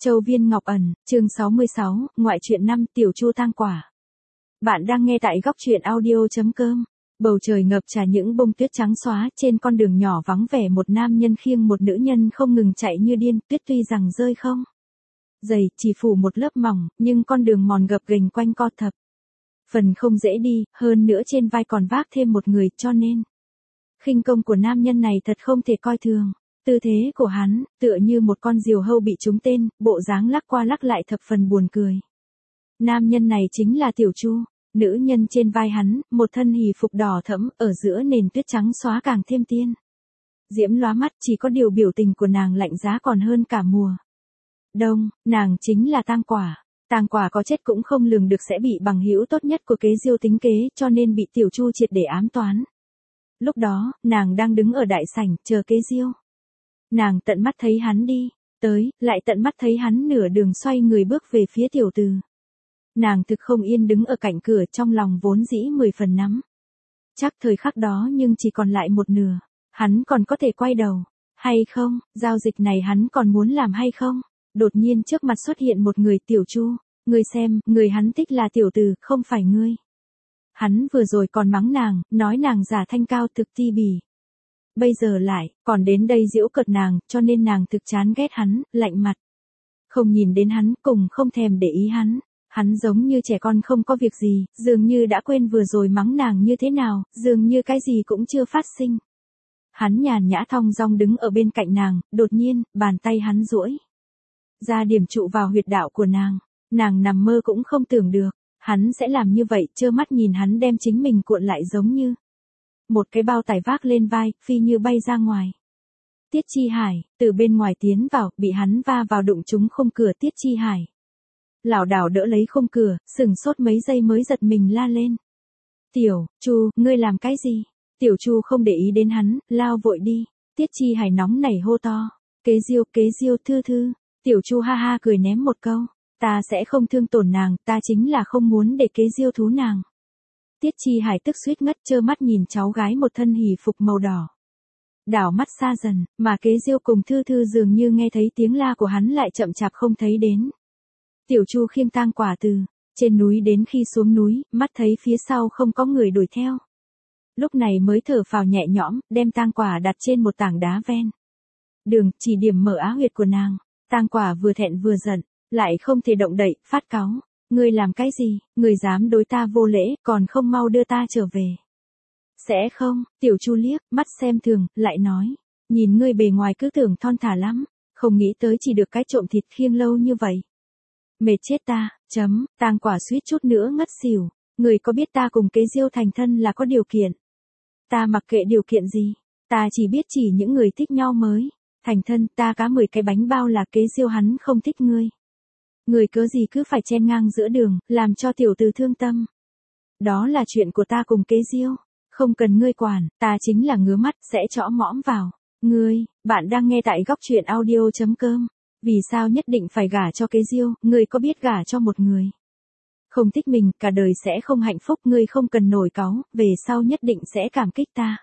Châu Viên Ngọc Ẩn, chương 66, ngoại truyện 5, Tiểu Chu tang quả. Bạn đang nghe tại góc truyện audio.com. Bầu trời ngập tràn những bông tuyết trắng xóa, trên con đường nhỏ vắng vẻ một nam nhân khiêng một nữ nhân không ngừng chạy như điên, tuyết tuy rằng rơi không dày, chỉ phủ một lớp mỏng, nhưng con đường mòn gập ghềnh quanh co thập phần không dễ đi, hơn nữa trên vai còn vác thêm một người, cho nên khinh công của nam nhân này thật không thể coi thường. Tư thế của hắn, tựa như một con diều hâu bị trúng tên, bộ dáng lắc qua lắc lại thập phần buồn cười. Nam nhân này chính là Tiểu Chu, nữ nhân trên vai hắn, một thân hỉ phục đỏ thẫm, ở giữa nền tuyết trắng xóa càng thêm tiên diễm lóa mắt, chỉ có điều biểu tình của nàng lạnh giá còn hơn cả mùa đông, nàng chính là tang quả. Tang quả có chết cũng không lường được sẽ bị bằng hữu tốt nhất của kế diêu tính kế, cho nên bị Tiểu Chu triệt để ám toán. Lúc đó, nàng đang đứng ở đại sảnh, chờ kế diêu. Nàng tận mắt thấy hắn đi tới, lại tận mắt thấy hắn nửa đường xoay người bước về phía tiểu từ. Nàng thực không yên đứng ở cạnh cửa, trong lòng vốn dĩ 10 phần nắm chắc thời khắc đó, nhưng chỉ còn lại một nửa. Hắn còn có thể quay đầu hay không, giao dịch này hắn còn muốn làm hay không. Đột nhiên trước mặt xuất hiện một người. Tiểu Chu, ngươi xem, người hắn thích là tiểu từ, không phải ngươi. Hắn vừa rồi còn mắng nàng, nói nàng giả thanh cao thực ti bỉ. Bây giờ lại, còn đến đây giễu cợt nàng, cho nên nàng thực chán ghét hắn, lạnh mặt. Không nhìn đến hắn, cùng không thèm để ý hắn. Hắn giống như trẻ con không có việc gì, dường như đã quên vừa rồi mắng nàng như thế nào, dường như cái gì cũng chưa phát sinh. Hắn nhàn nhã thong dong đứng ở bên cạnh nàng, đột nhiên, bàn tay hắn duỗi ra điểm trụ vào huyệt đạo của nàng. Nàng nằm mơ cũng không tưởng được, hắn sẽ làm như vậy, trơ mắt nhìn hắn đem chính mình cuộn lại giống như một cái bao tải vác lên vai, phi như bay ra ngoài. Tiết Chi Hải, từ bên ngoài tiến vào, bị hắn va vào đụng trúng khung cửa. Tiết Chi Hải lảo đảo đỡ lấy khung cửa, sừng sốt mấy giây mới giật mình la lên. Tiểu Chu, ngươi làm cái gì? Tiểu Chu không để ý đến hắn, lao vội đi. Tiết Chi Hải nóng nảy hô to. Kế diêu thư thư. Tiểu Chu ha ha cười ném một câu. Ta sẽ không thương tổn nàng, ta chính là không muốn để kế diêu thú nàng. Tiết Chi Hải tức suýt ngất, trơ mắt nhìn cháu gái một thân hỉ phục màu đỏ đảo mắt xa dần, mà kế diêu cùng thư thư dường như nghe thấy tiếng la của hắn lại chậm chạp không thấy đến. Tiểu Chu khiêng tang quả từ trên núi đến khi xuống núi, mắt thấy phía sau không có người đuổi theo. Lúc này mới thở phào nhẹ nhõm, đem tang quả đặt trên một tảng đá ven đường, chỉ điểm mở á huyệt của nàng. Tang quả vừa thẹn vừa giận, lại không thể động đậy, phát cáu. Ngươi làm cái gì, ngươi dám đối ta vô lễ, còn không mau đưa ta trở về. Sẽ không, Tiểu Chu liếc, mắt xem thường, lại nói. Nhìn ngươi bề ngoài cứ tưởng thon thả lắm, không nghĩ tới chỉ được cái trộm thịt khiêng lâu như vậy. Mệt chết ta, tang quả suýt chút nữa ngất xỉu. Ngươi có biết ta cùng kế diêu thành thân là có điều kiện? Ta mặc kệ điều kiện gì, ta chỉ biết chỉ những người thích nhau mới thành thân. Ta cá 10 cái bánh bao là kế diêu hắn không thích ngươi. Người cớ gì cứ phải chen ngang giữa đường, làm cho tiểu từ thương tâm. Đó là chuyện của ta cùng kế diêu, không cần ngươi quản, ta chính là ngứa mắt, sẽ chõ mõm vào. Ngươi, bạn đang nghe tại góc truyện audio.com. Vì sao nhất định phải gả cho kế diêu, ngươi có biết gả cho một người không thích mình, cả đời sẽ không hạnh phúc, ngươi không cần nổi cáu, về sau nhất định sẽ cảm kích ta.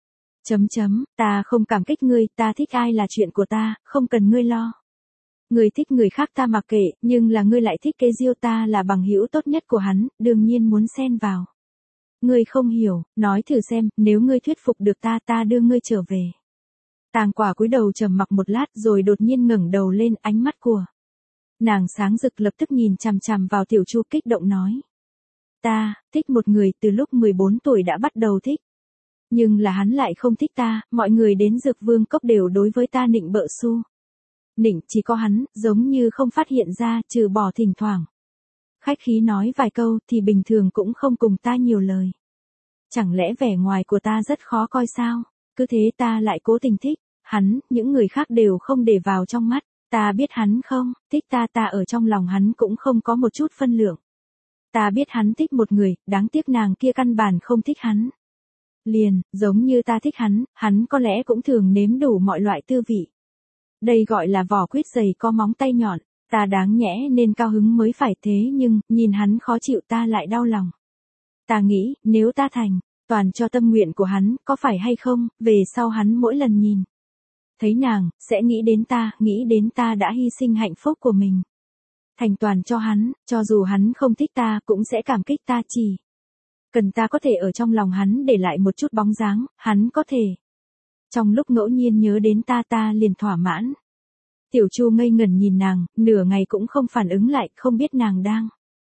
Ta không cảm kích ngươi, ta thích ai là chuyện của ta, không cần ngươi lo. Ngươi thích người khác ta mặc kệ, nhưng là ngươi lại thích kế diêu, ta là bằng hữu tốt nhất của hắn, đương nhiên muốn xen vào. Ngươi không hiểu, nói thử xem, nếu ngươi thuyết phục được ta, ta đưa ngươi trở về. Tang quả cúi đầu trầm mặc một lát rồi đột nhiên ngẩng đầu lên, ánh mắt của nàng sáng rực, lập tức nhìn chằm chằm vào Tiểu Chu, kích động nói. Ta thích một người, từ lúc 14 tuổi đã bắt đầu thích. Nhưng là hắn lại không thích ta, mọi người đến Dược Vương Cốc đều đối với ta nịnh bợ su nịnh, chỉ có hắn, giống như không phát hiện ra, trừ bỏ thỉnh thoảng khách khí nói vài câu, thì bình thường cũng không cùng ta nhiều lời. Chẳng lẽ vẻ ngoài của ta rất khó coi sao? Cứ thế ta lại cố tình thích hắn, những người khác đều không để vào trong mắt. Ta biết hắn không thích ta, ta ở trong lòng hắn cũng không có một chút phân lượng. Ta biết hắn thích một người, đáng tiếc nàng kia căn bản không thích hắn. Liền, giống như ta thích hắn, hắn có lẽ cũng thường nếm đủ mọi loại tư vị. Đây gọi là vỏ quýt dày có móng tay nhọn, ta đáng nhẽ nên cao hứng mới phải, thế nhưng, nhìn hắn khó chịu ta lại đau lòng. Ta nghĩ, nếu ta thành toàn cho tâm nguyện của hắn, có phải hay không, về sau hắn mỗi lần nhìn Thấy nàng, sẽ nghĩ đến ta đã hy sinh hạnh phúc của mình. Thành toàn cho hắn, cho dù hắn không thích ta cũng sẽ cảm kích ta, chỉ cần ta có thể ở trong lòng hắn để lại một chút bóng dáng, hắn có thể. Trong lúc ngẫu nhiên nhớ đến ta liền thỏa mãn. Tiểu Chu ngây ngẩn nhìn nàng, nửa ngày cũng không phản ứng lại, không biết nàng đang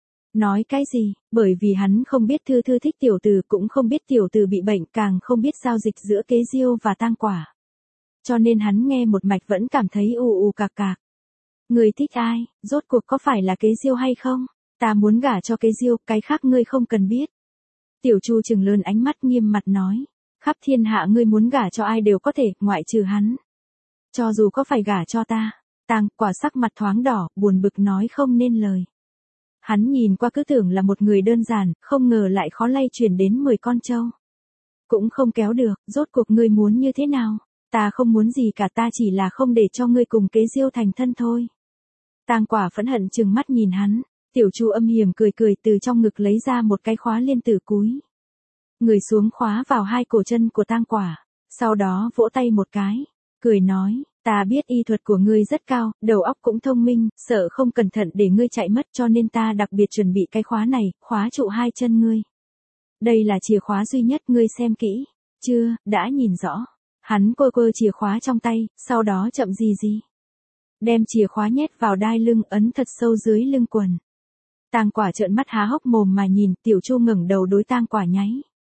nói cái gì, bởi vì hắn không biết Thư Thư thích tiểu tử, cũng không biết tiểu tử bị bệnh, càng không biết giao dịch giữa Kế Diêu và Tang Quả. Cho nên hắn nghe một mạch vẫn cảm thấy ù cạc cạc. Người thích ai, rốt cuộc có phải là Kế Diêu hay không? Ta muốn gả cho Kế Diêu, cái khác ngươi không cần biết. Tiểu Chu trừng lớn ánh mắt nghiêm mặt nói. Khắp thiên hạ ngươi muốn gả cho ai đều có thể, ngoại trừ hắn. Cho dù có phải gả cho ta. Tang Quả sắc mặt thoáng đỏ, buồn bực nói không nên lời. Hắn nhìn qua cứ tưởng là một người đơn giản, không ngờ lại khó lay chuyển đến 10 con trâu. Cũng không kéo được, rốt cuộc ngươi muốn như thế nào? Ta không muốn gì cả, ta chỉ là không để cho ngươi cùng Kế Diêu thành thân thôi. Tang Quả phẫn hận trừng mắt nhìn hắn, Tiểu Chu âm hiểm cười từ trong ngực lấy ra một cái khóa liên tử cúi. Người xuống khóa vào hai cổ chân của Tang Quả, sau đó vỗ tay một cái, cười nói, ta biết y thuật của ngươi rất cao, đầu óc cũng thông minh, sợ không cẩn thận để ngươi chạy mất cho nên ta đặc biệt chuẩn bị cái khóa này, khóa trụ hai chân ngươi. Đây là chìa khóa duy nhất, ngươi xem kỹ, chưa, đã nhìn rõ. Hắn quơ chìa khóa trong tay, sau đó chậm gì. Đem chìa khóa nhét vào đai lưng, ấn thật sâu dưới lưng quần. Tang Quả trợn mắt há hốc mồm mà nhìn, Tiểu Chu ngẩng đầu đối Tang Quả nháy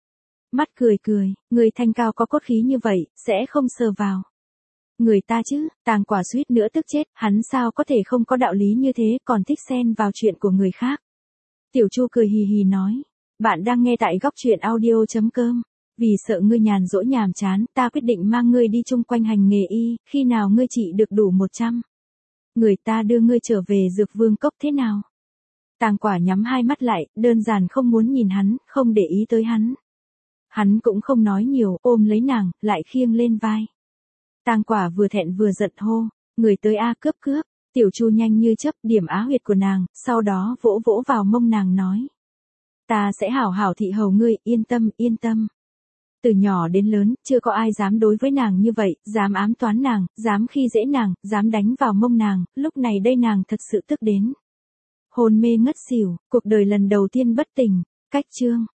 mắt cười, người thanh cao có cốt khí như vậy, sẽ không sờ vào người ta chứ? Tang Quả suýt nữa tức chết, hắn sao có thể không có đạo lý như thế, còn thích xen vào chuyện của người khác. Tiểu Chu cười hì hì nói, bạn đang nghe tại góc truyện audio.com. Vì sợ ngươi nhàn rỗi nhàm chán, ta quyết định mang ngươi đi chung quanh hành nghề y, khi nào ngươi trị được đủ 100. Người ta đưa ngươi trở về Dược Vương Cốc thế nào? Tang Quả nhắm hai mắt lại, đơn giản không muốn nhìn hắn, không để ý tới hắn. Hắn cũng không nói nhiều, ôm lấy nàng, lại khiêng lên vai. Tang Quả vừa thẹn vừa giận hô, người tới a, cướp. Tiểu Chu nhanh như chớp điểm á huyệt của nàng, sau đó vỗ vào mông nàng nói. Ta sẽ hảo hảo thị hầu ngươi, yên tâm. Từ nhỏ đến lớn, chưa có ai dám đối với nàng như vậy, dám ám toán nàng, dám khi dễ nàng, dám đánh vào mông nàng, lúc này đây nàng thật sự tức đến hôn mê ngất xỉu, cuộc đời lần đầu tiên bất tỉnh. Cách chương